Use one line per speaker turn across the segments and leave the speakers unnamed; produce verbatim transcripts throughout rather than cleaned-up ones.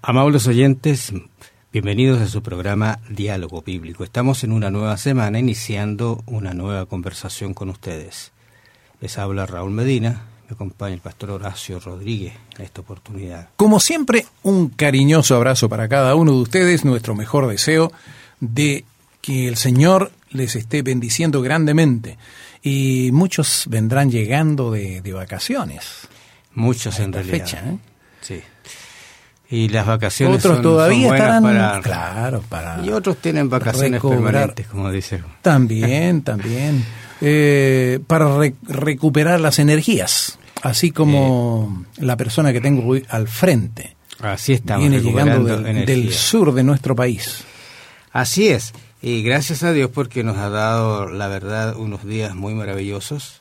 Amables oyentes, bienvenidos a su programa Diálogo Bíblico. Estamos en una nueva semana, iniciando una nueva conversación con ustedes. Les habla Raúl Medina, me acompaña el pastor Horacio Rodríguez en esta oportunidad.
Como siempre, un cariñoso abrazo para cada uno de ustedes, nuestro mejor deseo de que el Señor les esté bendiciendo grandemente. Y muchos vendrán llegando de, de vacaciones.
Muchos en realidad.
Fecha, ¿eh?
Sí. Y las vacaciones
otros
son,
todavía
son
estarán,
para,
claro, para
y otros tienen vacaciones
recobrar.
permanentes, como dice.
También, también. Eh, para re- recuperar las energías, así como eh, la persona que tengo hoy al frente.
Así estamos,
viene llegando del,
energía.
del sur de nuestro país.
Así es. Y gracias a Dios porque nos ha dado, la verdad, unos días muy maravillosos.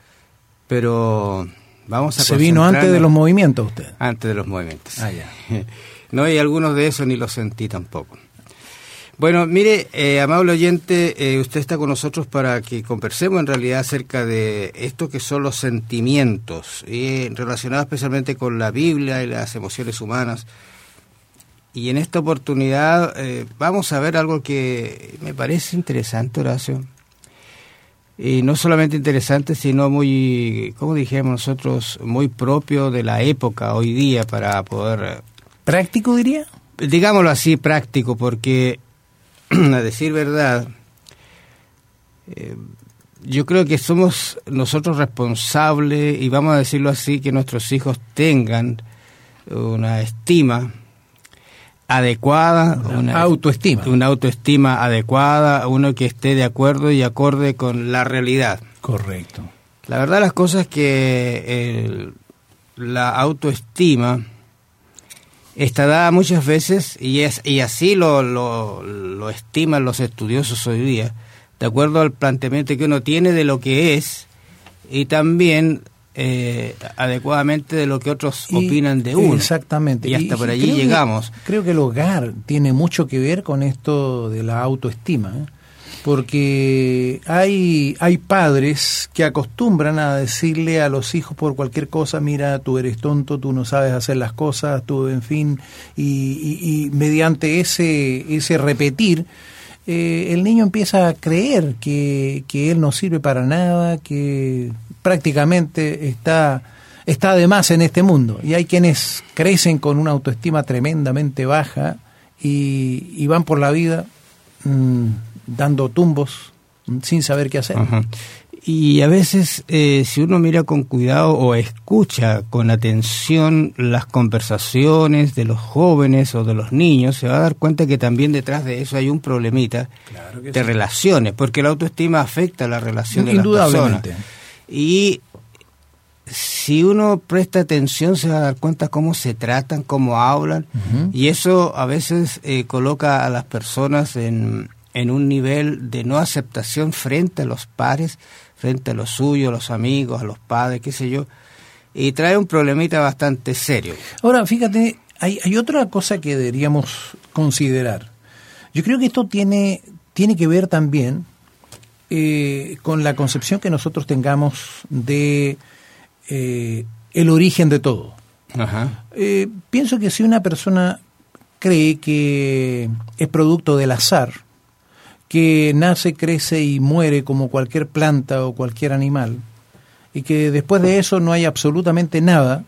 Pero vamos a
¿Se vino antes de los movimientos usted?
Antes de los movimientos.
Ah, ya.
No, y algunos de esos ni los sentí tampoco. Bueno, mire, eh, amable oyente, eh, usted está con nosotros para que conversemos en realidad acerca de esto que son los sentimientos, y relacionados especialmente con la Biblia y las emociones humanas. Y en esta oportunidad eh, vamos a ver algo que me parece interesante, Horacio. Y no solamente interesante, sino muy, como dijimos nosotros, muy propio de la época hoy día para poder...
¿Práctico, diría?
Digámoslo así, práctico, porque, a decir verdad, eh, yo creo que somos nosotros responsables, y vamos a decirlo así, que nuestros hijos tengan una estima adecuada,
una,
una
autoestima,
una autoestima adecuada, uno que esté de acuerdo y acorde con la realidad.
Correcto. La
verdad, las cosas es que el, la autoestima está dada muchas veces, y es y así lo, lo, lo estiman los estudiosos hoy día, de acuerdo al planteamiento que uno tiene de lo que es, y también Eh, adecuadamente de lo que otros y, opinan de uno.
Exactamente.
Y hasta y, por allí
creo
llegamos.
Que, creo que el hogar tiene mucho que ver con esto de la autoestima, ¿eh? Porque hay, hay padres que acostumbran a decirle a los hijos por cualquier cosa: mira, tú eres tonto, tú no sabes hacer las cosas, tú, en fin, y, y, y mediante ese, ese repetir, eh, el niño empieza a creer que, que él no sirve para nada, que prácticamente está, está de más en este mundo. Y hay quienes crecen con una autoestima tremendamente baja y, y van por la vida mmm, dando tumbos sin saber qué hacer.
Ajá. Y a veces, eh, si uno mira con cuidado o escucha con atención las conversaciones de los jóvenes o de los niños, se va a dar cuenta que también detrás de eso hay un problemita
claro que
de
sí.
relaciones, porque la autoestima afecta a la relación de las personas. Y si uno presta atención se va a dar cuenta cómo se tratan, cómo hablan, uh-huh. y eso a veces eh, coloca a las personas en, en un nivel de no aceptación frente a los pares, frente a los suyos, a los amigos, a los padres, qué sé yo, y trae un problemita bastante serio.
Ahora, fíjate, hay, hay otra cosa que deberíamos considerar. Yo creo que esto tiene, tiene que ver también Eh, con la concepción que nosotros tengamos de eh, el origen de todo.
Ajá.
Eh, pienso que si una persona cree que es producto del azar, que nace, crece y muere como cualquier planta o cualquier animal, y que después de eso no hay absolutamente nada,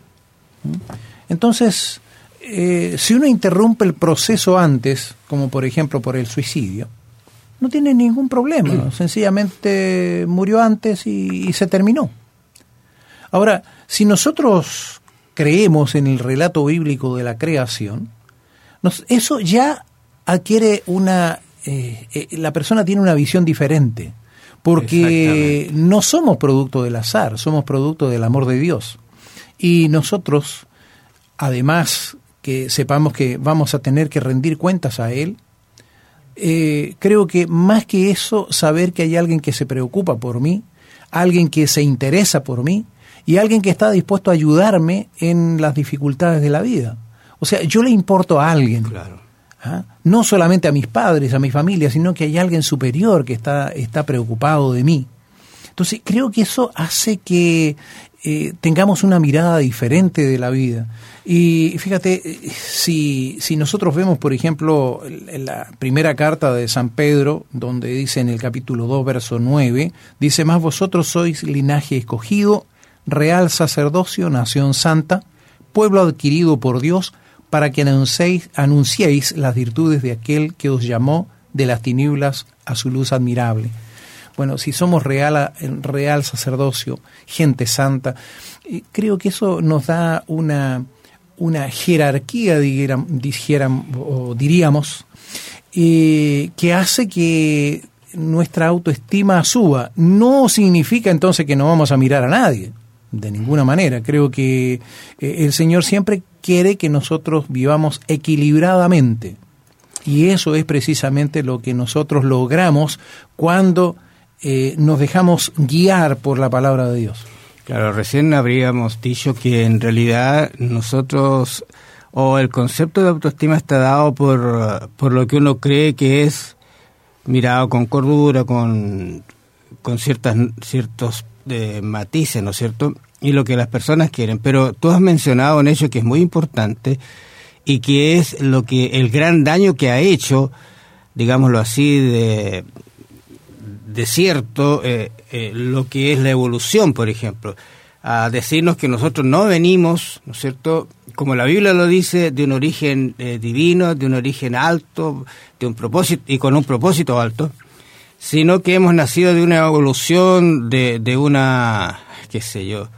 entonces eh, si uno interrumpe el proceso antes, como por ejemplo por el suicidio, no tiene ningún problema, sencillamente murió antes y, y se terminó. Ahora, si nosotros creemos en el relato bíblico de la creación, nos, eso ya adquiere una... Eh, eh, la persona tiene una visión diferente, porque no somos producto del azar, somos producto del amor de Dios. Y nosotros, además que sepamos que vamos a tener que rendir cuentas a Él, Eh, creo que más que eso, saber que hay alguien que se preocupa por mí, alguien que se interesa por mí y alguien que está dispuesto a ayudarme en las dificultades de la vida. O sea, yo le importo a alguien.
Claro.
¿Ah? No solamente a mis padres, a mi familia, sino que hay alguien superior que está, está preocupado de mí. Entonces creo que eso hace que eh, tengamos una mirada diferente de la vida. Y fíjate, si, si nosotros vemos, por ejemplo, la primera carta de San Pedro, donde dice en el capítulo dos, verso nueve, dice: más vosotros sois linaje escogido, real sacerdocio, nación santa, pueblo adquirido por Dios, para que anunciéis, anunciéis las virtudes de aquel que os llamó de las tinieblas a su luz admirable. Bueno, si somos real, real sacerdocio, gente santa, creo que eso nos da una, una jerarquía, dijéramos, o diríamos, eh, que hace que nuestra autoestima suba. No significa entonces que no vamos a mirar a nadie, de ninguna manera. Creo que eh, el Señor siempre quiere que nosotros vivamos equilibradamente. Y eso es precisamente lo que nosotros logramos cuando eh, nos dejamos guiar por la palabra de Dios.
Claro, recién habríamos dicho que en realidad nosotros, o el concepto de autoestima está dado por, por lo que uno cree que es mirado con cordura, con, con ciertas, ciertos eh, matices, ¿no es cierto?, y lo que las personas quieren. Pero tú has mencionado un hecho que es muy importante, y que es lo que el gran daño que ha hecho, digámoslo así, de, de cierto, eh, eh, lo que es la evolución, por ejemplo, a decirnos que nosotros no venimos, ¿no es cierto?, como la Biblia lo dice, de un origen eh, divino, de un origen alto, de un propósito, y con un propósito alto, sino que hemos nacido de una evolución, de, de una, qué sé yo,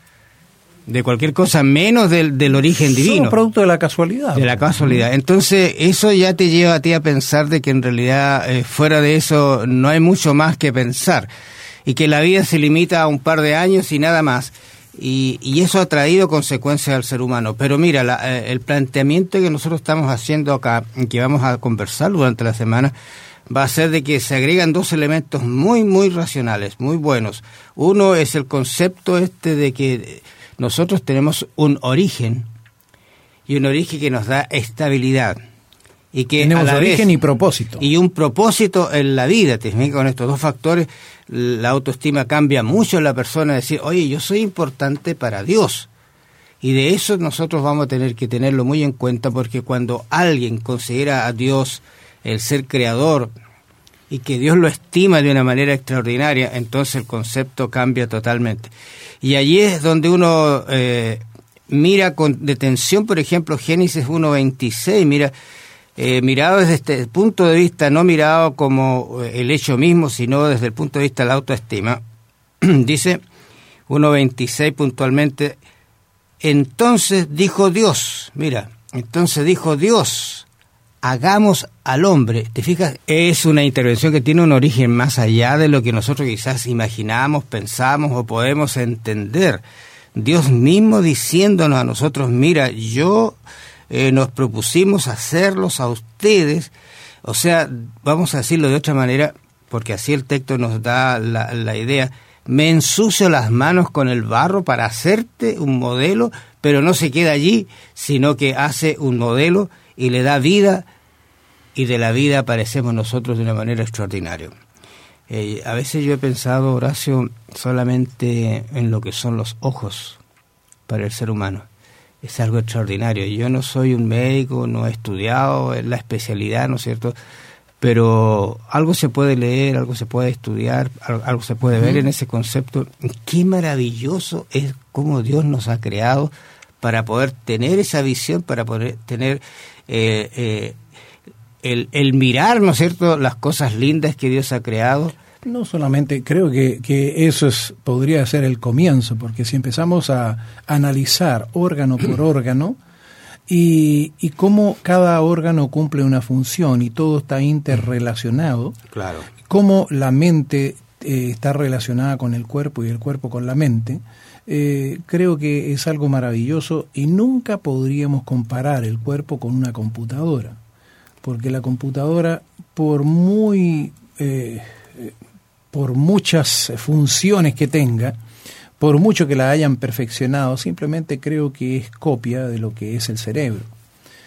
de cualquier cosa menos del, del origen divino.
Somos producto de la casualidad.
De la casualidad. Entonces, eso ya te lleva a ti a pensar de que en realidad eh, fuera de eso no hay mucho más que pensar, y que la vida se limita a un par de años y nada más. Y, y eso ha traído consecuencias al ser humano. Pero mira, la, eh, el planteamiento que nosotros estamos haciendo acá, que vamos a conversar durante la semana, va a ser de que se agregan dos elementos muy, muy racionales, muy buenos. Uno es el concepto este de que nosotros tenemos un origen, y un origen que nos da estabilidad. Y que
tenemos
a la
origen
vez,
y propósito.
Y un propósito en la vida. Te fijas, con estos dos factores, la autoestima cambia mucho en la persona, decir, oye, yo soy importante para Dios. Y de eso nosotros vamos a tener que tenerlo muy en cuenta, porque cuando alguien considera a Dios el ser creador, y que Dios lo estima de una manera extraordinaria, entonces el concepto cambia totalmente. Y allí es donde uno eh, mira con detención, por ejemplo, Génesis uno veintiséis, mira, eh, mirado desde este punto de vista, no mirado como el hecho mismo, sino desde el punto de vista de la autoestima. Dice uno veintiséis puntualmente: entonces dijo Dios, mira, entonces dijo Dios, hagamos al hombre. ¿Te fijas? Es una intervención que tiene un origen más allá de lo que nosotros quizás imaginamos, pensamos o podemos entender. Dios mismo diciéndonos a nosotros, mira, yo eh, nos propusimos hacerlos a ustedes. O sea, vamos a decirlo de otra manera, porque así el texto nos da la, la idea. Me ensucio las manos con el barro para hacerte un modelo, pero no se queda allí, sino que hace un modelo y le da vida, y de la vida aparecemos nosotros de una manera extraordinaria. Eh, a veces yo he pensado, Horacio, solamente en lo que son los ojos para el ser humano. Es algo extraordinario. Yo no soy un médico, no he estudiado en la especialidad, ¿no es cierto?, pero algo se puede leer, algo se puede estudiar, algo se puede ver en ese concepto. Qué maravilloso es cómo Dios nos ha creado para poder tener esa visión, para poder tener eh, eh, el, el mirar, ¿no es cierto?, las cosas lindas que Dios ha creado.
No solamente, creo que, que eso es, podría ser el comienzo, porque si empezamos a analizar órgano por órgano, y, y cómo cada órgano cumple una función y todo está interrelacionado,
claro,
cómo la mente eh, está relacionada con el cuerpo y el cuerpo con la mente, eh, creo que es algo maravilloso, y nunca podríamos comparar el cuerpo con una computadora, porque la computadora, por muy eh, por muchas funciones que tenga, por mucho que la hayan perfeccionado, simplemente creo que es copia de lo que es el cerebro.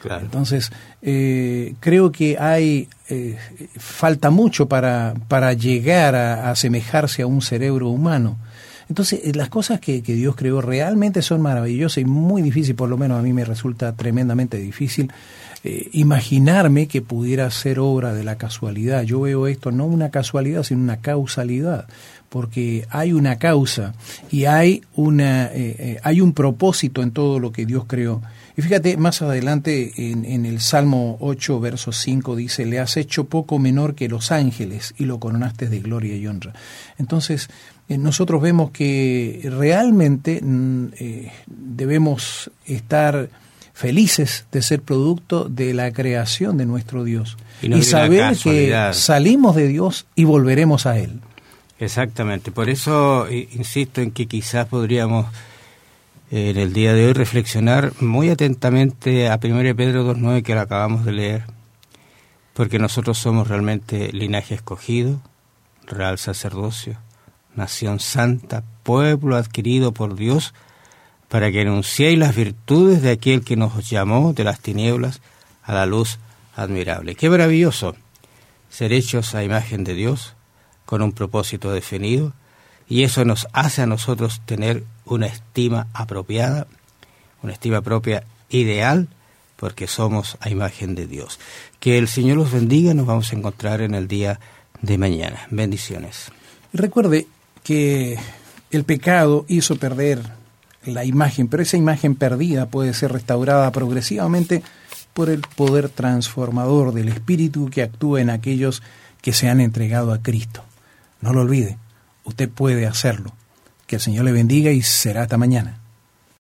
Claro.
Entonces, eh, creo que hay eh, falta mucho para, para llegar a, a asemejarse a un cerebro humano. Entonces, las cosas que, que Dios creó realmente son maravillosas y muy difíciles, por lo menos a mí me resulta tremendamente difícil eh, imaginarme que pudiera ser obra de la casualidad. Yo veo esto no una casualidad, sino una causalidad, porque hay una causa y hay, una, eh, eh, hay un propósito en todo lo que Dios creó. Y fíjate, más adelante en, en el Salmo ocho, verso cinco, dice, le has hecho poco menor que los ángeles y lo coronaste de gloria y honra. Entonces, eh, nosotros vemos que realmente eh, debemos estar felices de ser producto de la creación de nuestro Dios y, no y saber que salimos de Dios y volveremos a Él.
Exactamente, por eso insisto en que quizás podríamos en el día de hoy reflexionar muy atentamente a primera de Pedro dos nueve que lo acabamos de leer, porque nosotros somos realmente linaje escogido, real sacerdocio, nación santa, pueblo adquirido por Dios, para que anunciéis las virtudes de aquel que nos llamó de las tinieblas a la luz admirable. ¡Qué maravilloso! Ser hechos a imagen de Dios, con un propósito definido, y eso nos hace a nosotros tener una estima apropiada, una estima propia ideal, porque somos a imagen de Dios. Que el Señor los bendiga, nos vamos a encontrar en el día de mañana. Bendiciones.
Recuerde que el pecado hizo perder la imagen, pero esa imagen perdida puede ser restaurada progresivamente por el poder transformador del Espíritu que actúa en aquellos que se han entregado a Cristo. No lo olvide, usted puede hacerlo. Que el Señor le bendiga y será hasta mañana.